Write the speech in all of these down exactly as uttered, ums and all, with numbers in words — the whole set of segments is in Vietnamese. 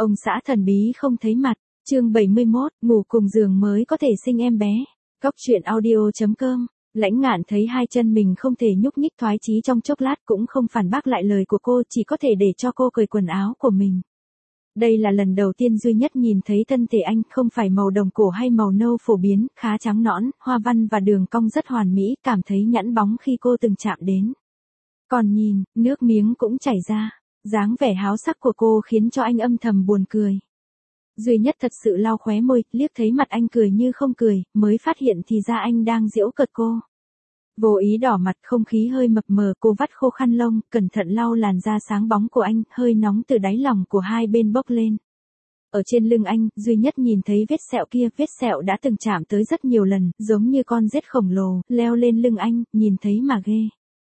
Ông xã thần bí không thấy mặt, chương bảy mươi mốt, ngủ cùng giường mới có thể sinh em bé. Góc truyện audio chấm com. Lãnh Ngạn thấy hai chân mình không thể nhúc nhích thoái chí trong chốc lát cũng không phản bác lại lời của cô, chỉ có thể để cho cô cởi quần áo của mình. Đây là lần đầu tiên duy nhất nhìn thấy thân thể anh, không phải màu đồng cổ hay màu nâu phổ biến, khá trắng nõn, hoa văn và đường cong rất hoàn mỹ, cảm thấy nhẵn bóng khi cô từng chạm đến. Còn nhìn, nước miếng cũng chảy ra, dáng vẻ háo sắc của cô khiến cho anh âm thầm buồn cười. Duy Nhất thật sự lau khóe môi, liếc thấy mặt anh cười như không cười, mới phát hiện thì ra anh đang giễu cợt cô. Vô ý đỏ mặt, không khí hơi mập mờ, cô vắt khô khăn lông, cẩn thận lau làn da sáng bóng của anh, hơi nóng từ đáy lòng của hai bên bốc lên. Ở trên lưng anh, Duy Nhất nhìn thấy vết sẹo kia, vết sẹo đã từng chạm tới rất nhiều lần, giống như con rết khổng lồ, leo lên lưng anh, nhìn thấy mà ghê.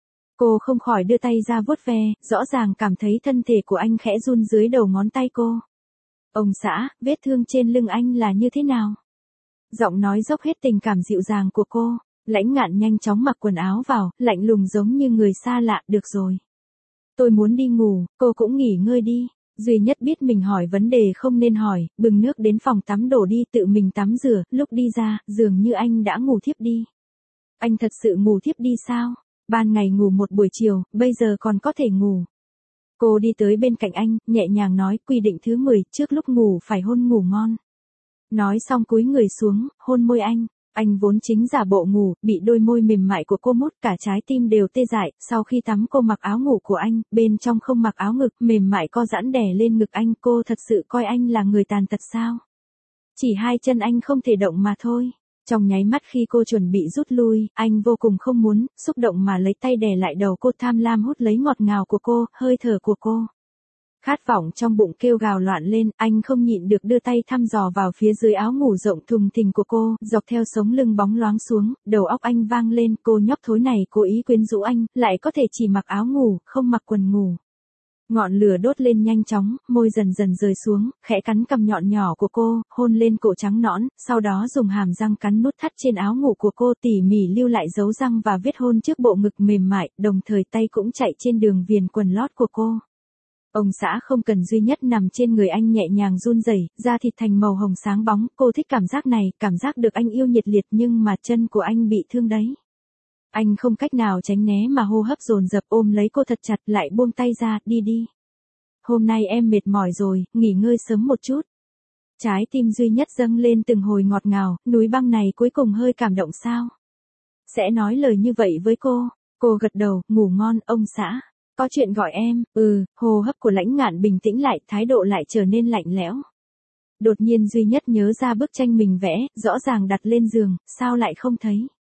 Cô không khỏi đưa tay ra vuốt ve, rõ ràng cảm thấy thân thể của anh khẽ run dưới đầu ngón tay cô. Ông xã, vết thương trên lưng anh là như thế nào? Giọng nói dốc hết tình cảm dịu dàng của cô. Lãnh Ngạn nhanh chóng mặc quần áo vào, lạnh lùng giống như người xa lạ, được rồi. Tôi muốn đi ngủ, cô cũng nghỉ ngơi đi. Duy Nhất biết mình hỏi vấn đề không nên hỏi, bưng nước đến phòng tắm đổ đi, tự mình tắm rửa, lúc đi ra, dường như anh đã ngủ thiếp đi. Anh thật sự ngủ thiếp đi sao? Ban ngày ngủ một buổi chiều, bây giờ còn có thể ngủ. Cô đi tới bên cạnh anh, nhẹ nhàng nói, quy định thứ mười, trước lúc ngủ phải hôn ngủ ngon. Nói xong cúi người xuống, hôn môi anh. Anh vốn chính giả bộ ngủ, bị đôi môi mềm mại của cô mút cả trái tim đều tê dại, sau khi tắm cô mặc áo ngủ của anh, bên trong không mặc áo ngực, mềm mại co giãn đè lên ngực anh, cô thật sự coi anh là người tàn tật sao? Chỉ hai chân anh không thể động mà thôi. Trong nháy mắt khi cô chuẩn bị rút lui, anh vô cùng không muốn, xúc động mà lấy tay đè lại đầu cô, tham lam hút lấy ngọt ngào của cô, hơi thở của cô. Khát vọng trong bụng kêu gào loạn lên, anh không nhịn được đưa tay thăm dò vào phía dưới áo ngủ rộng thùng thình của cô, dọc theo sống lưng bóng loáng xuống, đầu óc anh vang lên, cô nhóc thối này cố ý quyến rũ anh, lại có thể chỉ mặc áo ngủ, không mặc quần ngủ. Ngọn lửa đốt lên nhanh chóng, môi dần dần rời xuống, khẽ cắn cằm nhọn nhỏ của cô, hôn lên cổ trắng nõn, sau đó dùng hàm răng cắn nút thắt trên áo ngủ của cô, tỉ mỉ lưu lại dấu răng và vết hôn trước bộ ngực mềm mại, đồng thời tay cũng chạy trên đường viền quần lót của cô. Ông xã không cần Duy Nhất nằm trên người anh nhẹ nhàng run rẩy, da thịt thành màu hồng sáng bóng, cô thích cảm giác này, cảm giác được anh yêu nhiệt liệt, nhưng mà chân của anh bị thương đấy. Anh không cách nào tránh né mà hô hấp dồn dập, ôm lấy cô thật chặt, lại buông tay ra, đi đi. Hôm nay em mệt mỏi rồi, nghỉ ngơi sớm một chút. Trái tim Duy Nhất dâng lên từng hồi ngọt ngào, núi băng này cuối cùng hơi cảm động sao? Sẽ nói lời như vậy với cô. Cô gật đầu, ngủ ngon, ông xã. Có chuyện gọi em, ừ, hô hấp của Lãnh Ngạn bình tĩnh lại, thái độ lại trở nên lạnh lẽo. Đột nhiên Duy Nhất nhớ ra bức tranh mình vẽ, rõ ràng đặt lên giường, sao lại không thấy?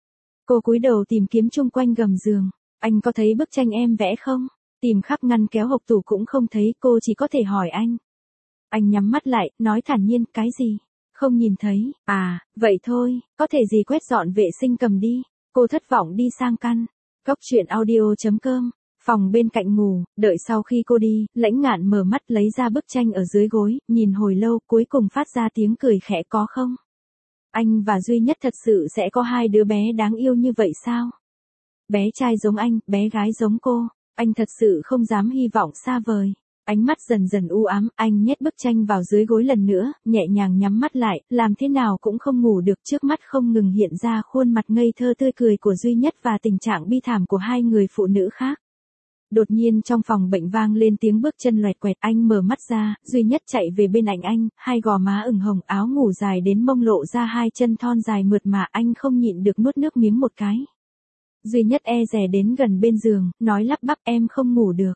Cô cúi đầu tìm kiếm chung quanh gầm giường, anh có thấy bức tranh em vẽ không? Tìm khắp ngăn kéo hộc tủ cũng không thấy, cô chỉ có thể hỏi anh. Anh nhắm mắt lại, nói thản nhiên, cái gì? Không nhìn thấy, à, vậy thôi, có thể gì quét dọn vệ sinh cầm đi. Cô thất vọng đi sang căn. Góc truyện audio chấm com. Phòng bên cạnh ngủ, đợi sau khi cô đi, Lãnh Ngạn mở mắt lấy ra bức tranh ở dưới gối, nhìn hồi lâu, cuối cùng phát ra tiếng cười khẽ, có không? Anh và Duy Nhất thật sự sẽ có hai đứa bé đáng yêu như vậy sao? Bé trai giống anh, bé gái giống cô, anh thật sự không dám hy vọng xa vời. Ánh mắt dần dần u ám, anh nhét bức tranh vào dưới gối lần nữa, nhẹ nhàng nhắm mắt lại, làm thế nào cũng không ngủ được, trước mắt không ngừng hiện ra khuôn mặt ngây thơ tươi cười của Duy Nhất và tình trạng bi thảm của hai người phụ nữ khác. Đột nhiên trong phòng bệnh vang lên tiếng bước chân loẹt quẹt, anh mở mắt ra, Duy Nhất chạy về bên cạnh anh, hai gò má ửng hồng, áo ngủ dài đến mông lộ ra hai chân thon dài mượt mà, anh không nhịn được nuốt nước miếng một cái. Duy Nhất e dè đến gần bên giường, nói lắp bắp, em không ngủ được.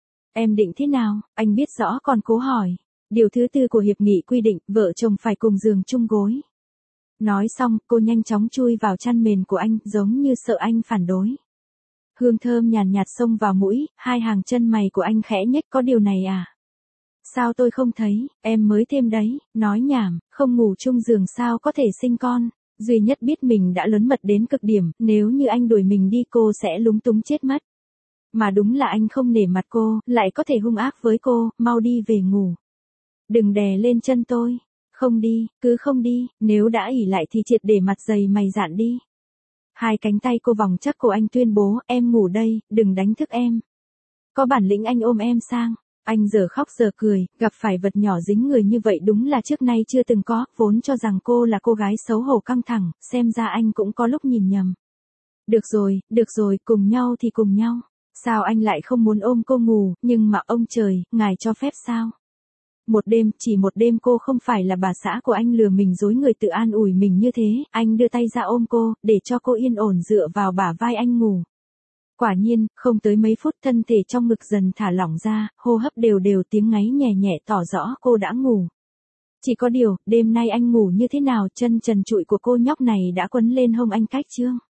Em định thế nào? Anh biết rõ còn cố hỏi. Điều thứ tư của hiệp nghị quy định, vợ chồng phải cùng giường chung gối. Nói xong, cô nhanh chóng chui vào chăn mền của anh, giống như sợ anh phản đối. Hương thơm nhàn nhạt xông vào mũi, hai hàng chân mày của anh khẽ nhếch, có điều này à? Sao tôi không thấy, em mới thêm đấy, nói nhảm, không ngủ chung giường sao có thể sinh con. Duy Nhất biết mình đã lớn mật đến cực điểm, nếu như anh đuổi mình đi cô sẽ lúng túng chết mất. Mà đúng là anh không nể mặt cô, lại có thể hung ác với cô, mau đi về ngủ. Đừng đè lên chân tôi, không đi, cứ không đi, nếu đã ỉ lại thì triệt để mặt dày mày dạn đi. Hai cánh tay cô vòng chắc cổ anh tuyên bố, em ngủ đây, đừng đánh thức em. Có bản lĩnh anh ôm em sang. Anh giờ khóc giờ cười, gặp phải vật nhỏ dính người như vậy đúng là trước nay chưa từng có, vốn cho rằng cô là cô gái xấu hổ căng thẳng, xem ra anh cũng có lúc nhìn nhầm. Được rồi, được rồi, cùng nhau thì cùng nhau. Sao anh lại không muốn ôm cô ngủ, nhưng mà ông trời, ngài cho phép sao? Một đêm, chỉ một đêm cô không phải là bà xã của anh lừa mình dối người tự an ủi mình như thế, anh đưa tay ra ôm cô, để cho cô yên ổn dựa vào bả vai anh ngủ. Quả nhiên, không tới mấy phút thân thể trong ngực dần thả lỏng ra, hô hấp đều đều tiếng ngáy nhẹ nhẹ tỏ rõ cô đã ngủ. Chỉ có điều, đêm nay anh ngủ như thế nào, chân trần trụi của cô nhóc này đã quấn lên hông anh cách chưa?